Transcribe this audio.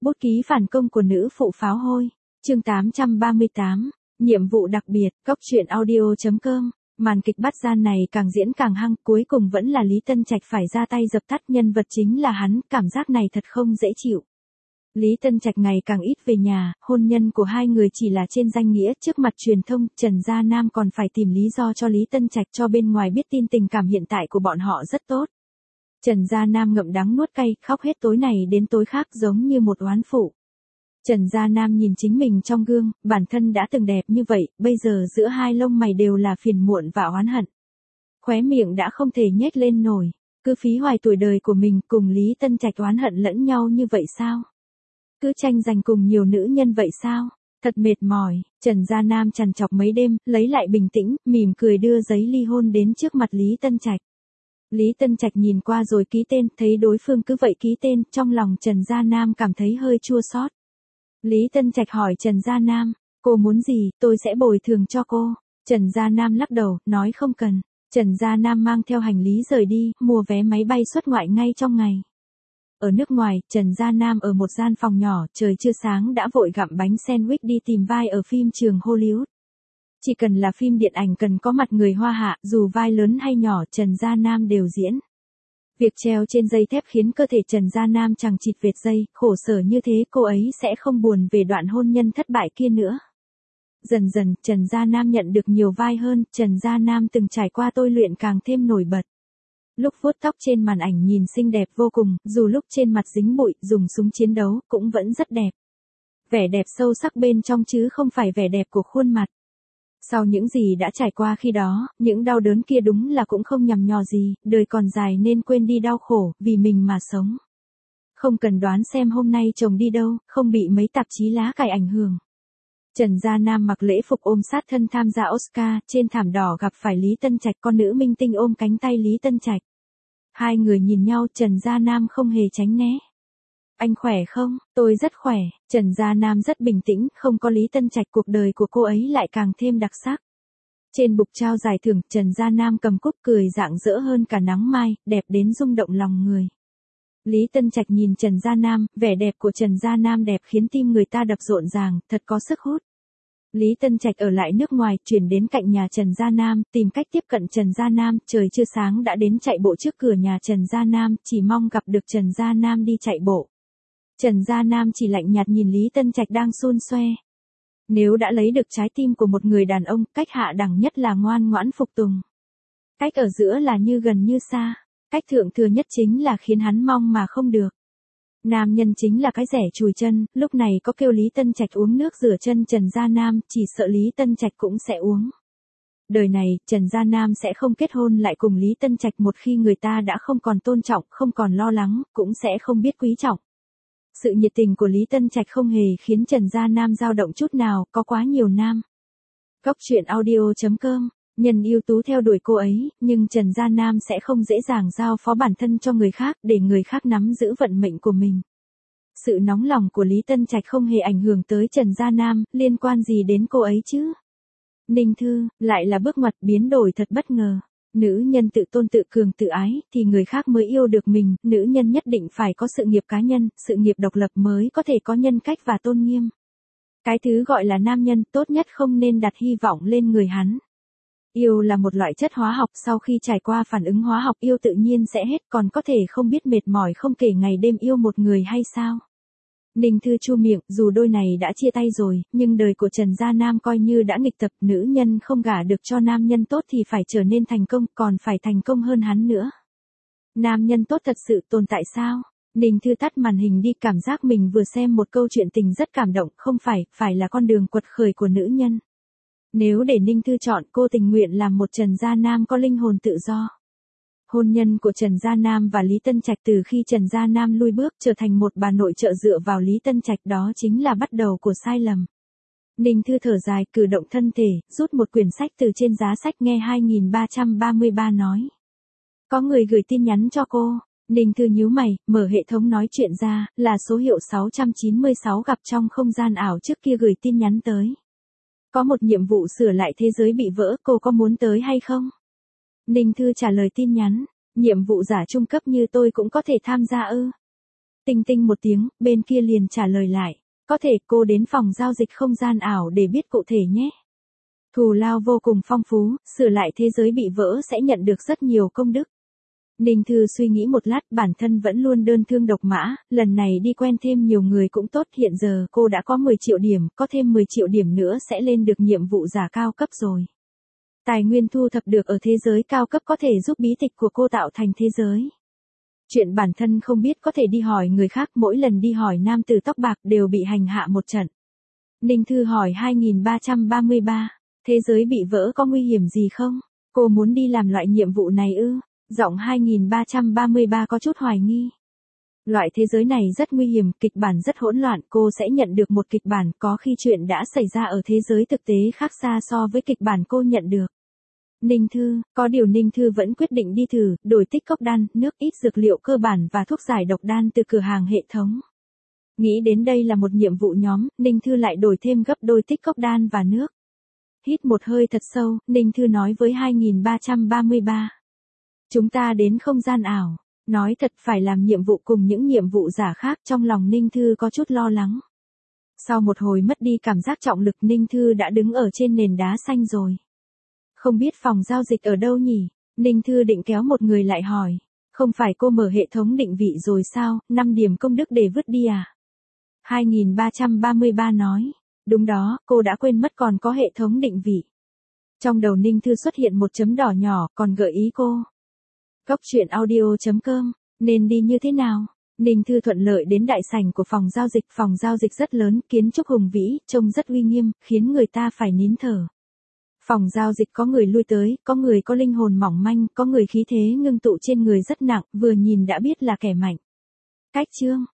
Bút ký phản công của nữ phụ pháo hôi. Chương 838. Nhiệm vụ đặc biệt. Cốc truyện audio.com. Màn kịch bắt gian này càng diễn càng hăng, cuối cùng vẫn là Lý Tân Trạch phải ra tay dập tắt, nhân vật chính là hắn, cảm giác này thật không dễ chịu. Lý Tân Trạch ngày càng ít về nhà, hôn nhân của hai người chỉ là trên danh nghĩa, trước mặt truyền thông, Trần Gia Nam còn phải tìm lý do cho Lý Tân Trạch cho bên ngoài biết tin tình cảm hiện tại của bọn họ rất tốt. Trần Gia Nam ngậm đắng nuốt cay, khóc hết tối này đến tối khác giống như một oán phụ. Trần Gia Nam nhìn chính mình trong gương, bản thân đã từng đẹp như vậy, bây giờ giữa hai lông mày đều là phiền muộn và oán hận. Khóe miệng đã không thể nhếch lên nổi, cứ phí hoài tuổi đời của mình cùng Lý Tân Trạch oán hận lẫn nhau như vậy sao? Cứ tranh giành cùng nhiều nữ nhân vậy sao? Thật mệt mỏi. Trần Gia Nam trằn trọc mấy đêm, lấy lại bình tĩnh, mỉm cười đưa giấy ly hôn đến trước mặt Lý Tân Trạch. Lý Tân Trạch nhìn qua rồi ký tên, thấy đối phương cứ vậy ký tên, trong lòng Trần Gia Nam cảm thấy hơi chua xót. Lý Tân Trạch hỏi Trần Gia Nam, cô muốn gì, tôi sẽ bồi thường cho cô. Trần Gia Nam lắc đầu, nói không cần. Trần Gia Nam mang theo hành lý rời đi, mua vé máy bay xuất ngoại ngay trong ngày. Ở nước ngoài, Trần Gia Nam ở một gian phòng nhỏ, trời chưa sáng đã vội gặm bánh sandwich đi tìm vai ở phim trường Hollywood. Chỉ cần là phim điện ảnh cần có mặt người Hoa Hạ, dù vai lớn hay nhỏ, Trần Gia Nam đều diễn. Việc treo trên dây thép khiến cơ thể Trần Gia Nam chằng chịt vệt dây, khổ sở như thế cô ấy sẽ không buồn về đoạn hôn nhân thất bại kia nữa. Dần dần, Trần Gia Nam nhận được nhiều vai hơn, Trần Gia Nam từng trải qua tôi luyện càng thêm nổi bật. Lúc vuốt tóc trên màn ảnh nhìn xinh đẹp vô cùng, dù lúc trên mặt dính bụi, dùng súng chiến đấu, cũng vẫn rất đẹp. Vẻ đẹp sâu sắc bên trong chứ không phải vẻ đẹp của khuôn mặt. Sau những gì đã trải qua khi đó, những đau đớn kia đúng là cũng không nhằm nhò gì, đời còn dài nên quên đi đau khổ, vì mình mà sống. Không cần đoán xem hôm nay chồng đi đâu, không bị mấy tạp chí lá cải ảnh hưởng. Trần Gia Nam mặc lễ phục ôm sát thân tham gia Oscar, trên thảm đỏ gặp phải Lý Tân Trạch, con nữ minh tinh ôm cánh tay Lý Tân Trạch. Hai người nhìn nhau, Trần Gia Nam không hề tránh né. Anh khỏe không? Tôi rất khỏe. Trần Gia Nam rất bình tĩnh, không có Lý Tân Trạch cuộc đời của cô ấy lại càng thêm đặc sắc. Trên bục trao giải thưởng, Trần Gia Nam cầm cúp cười rạng rỡ hơn cả nắng mai, đẹp đến rung động lòng người. Lý Tân Trạch nhìn Trần Gia Nam, vẻ đẹp của Trần Gia Nam đẹp khiến tim người ta đập rộn ràng, thật có sức hút. Lý Tân Trạch ở lại nước ngoài, chuyển đến cạnh nhà Trần Gia Nam, tìm cách tiếp cận Trần Gia Nam, trời chưa sáng đã đến chạy bộ trước cửa nhà Trần Gia Nam, chỉ mong gặp được Trần Gia Nam đi chạy bộ. Trần Gia Nam chỉ lạnh nhạt nhìn Lý Tân Trạch đang xun xoe. Nếu đã lấy được trái tim của một người đàn ông, cách hạ đẳng nhất là ngoan ngoãn phục tùng. Cách ở giữa là như gần như xa. Cách thượng thừa nhất chính là khiến hắn mong mà không được. Nam nhân chính là cái rẻ chùi chân, lúc này có kêu Lý Tân Trạch uống nước rửa chân Trần Gia Nam, chỉ sợ Lý Tân Trạch cũng sẽ uống. Đời này, Trần Gia Nam sẽ không kết hôn lại cùng Lý Tân Trạch, một khi người ta đã không còn tôn trọng, không còn lo lắng, cũng sẽ không biết quý trọng. Sự nhiệt tình của Lý Tân Trạch không hề khiến Trần Gia Nam dao động chút nào, có quá nhiều nam. Cốc truyện audio.com. Nhân ưu tú theo đuổi cô ấy, nhưng Trần Gia Nam sẽ không dễ dàng giao phó bản thân cho người khác, để người khác nắm giữ vận mệnh của mình. Sự nóng lòng của Lý Tân Trạch không hề ảnh hưởng tới Trần Gia Nam, liên quan gì đến cô ấy chứ? Ninh Thư, lại là bước ngoặt biến đổi thật bất ngờ. Nữ nhân tự tôn tự cường tự ái, thì người khác mới yêu được mình, nữ nhân nhất định phải có sự nghiệp cá nhân, sự nghiệp độc lập mới có thể có nhân cách và tôn nghiêm. Cái thứ gọi là nam nhân, tốt nhất không nên đặt hy vọng lên người hắn. Yêu là một loại chất hóa học, sau khi trải qua phản ứng hóa học yêu tự nhiên sẽ hết, còn có thể không biết mệt mỏi không kể ngày đêm yêu một người hay sao? Ninh Thư chu miệng, dù đôi này đã chia tay rồi, nhưng đời của Trần Gia Nam coi như đã nghịch tập, nữ nhân không gả được cho nam nhân tốt thì phải trở nên thành công, còn phải thành công hơn hắn nữa. Nam nhân tốt thật sự tồn tại sao? Ninh Thư tắt màn hình đi, cảm giác mình vừa xem một câu chuyện tình rất cảm động, không phải là con đường quật khởi của nữ nhân. Nếu để Ninh Thư chọn, cô tình nguyện làm một Trần Gia Nam có linh hồn tự do. Hôn nhân của Trần Gia Nam và Lý Tân Trạch, từ khi Trần Gia Nam lui bước trở thành một bà nội trợ dựa vào Lý Tân Trạch, đó chính là bắt đầu của sai lầm. Ninh Thư thở dài, cử động thân thể, rút một quyển sách từ trên giá sách, nghe 2333 nói. Có người gửi tin nhắn cho cô. Ninh Thư nhíu mày, mở hệ thống nói chuyện ra, là số hiệu 696 gặp trong không gian ảo trước kia gửi tin nhắn tới. Có một nhiệm vụ sửa lại thế giới bị vỡ, cô có muốn tới hay không? Ninh Thư trả lời tin nhắn, nhiệm vụ giả trung cấp như tôi cũng có thể tham gia ư? Tinh tinh một tiếng, bên kia liền trả lời lại. Có thể cô đến phòng giao dịch không gian ảo để biết cụ thể nhé. Thù lao vô cùng phong phú, sửa lại thế giới bị vỡ sẽ nhận được rất nhiều công đức. Ninh Thư suy nghĩ một lát, bản thân vẫn luôn đơn thương độc mã, lần này đi quen thêm nhiều người cũng tốt, hiện giờ cô đã có 10 triệu điểm, có thêm 10 triệu điểm nữa sẽ lên được nhiệm vụ giả cao cấp rồi. Tài nguyên thu thập được ở thế giới cao cấp có thể giúp bí tịch của cô tạo thành thế giới. Chuyện bản thân không biết có thể đi hỏi người khác, mỗi lần đi hỏi nam tử tóc bạc đều bị hành hạ một trận. Ninh Thư hỏi 2333, thế giới bị vỡ có nguy hiểm gì không? Cô muốn đi làm loại nhiệm vụ này ư? Giọng 2333 có chút hoài nghi. Loại thế giới này rất nguy hiểm, kịch bản rất hỗn loạn, cô sẽ nhận được một kịch bản có khi chuyện đã xảy ra ở thế giới thực tế khác xa so với kịch bản cô nhận được. Ninh Thư, có điều Ninh Thư vẫn quyết định đi thử, đổi tích cốc đan, nước ít dược liệu cơ bản và thuốc giải độc đan từ cửa hàng hệ thống. Nghĩ đến đây là một nhiệm vụ nhóm, Ninh Thư lại đổi thêm gấp đôi tích cốc đan và nước. Hít một hơi thật sâu, Ninh Thư nói với 2333. Chúng ta đến không gian ảo. Nói thật phải làm nhiệm vụ cùng những nhiệm vụ giả khác, trong lòng Ninh Thư có chút lo lắng. Sau một hồi mất đi cảm giác trọng lực, Ninh Thư đã đứng ở trên nền đá xanh rồi. Không biết phòng giao dịch ở đâu nhỉ? Ninh Thư định kéo một người lại hỏi. Không phải cô mở hệ thống định vị rồi sao, 5 điểm công đức để vứt đi à? 2333 nói. Đúng đó, cô đã quên mất còn có hệ thống định vị. Trong đầu Ninh Thư xuất hiện một chấm đỏ nhỏ, còn gợi ý cô. Góc truyện audio.com, nên đi như thế nào? Ninh Thư thuận lợi đến đại sảnh của phòng giao dịch rất lớn, kiến trúc hùng vĩ, trông rất uy nghiêm, khiến người ta phải nín thở. Phòng giao dịch có người lui tới, có người có linh hồn mỏng manh, có người khí thế ngưng tụ trên người rất nặng, vừa nhìn đã biết là kẻ mạnh. Cách chương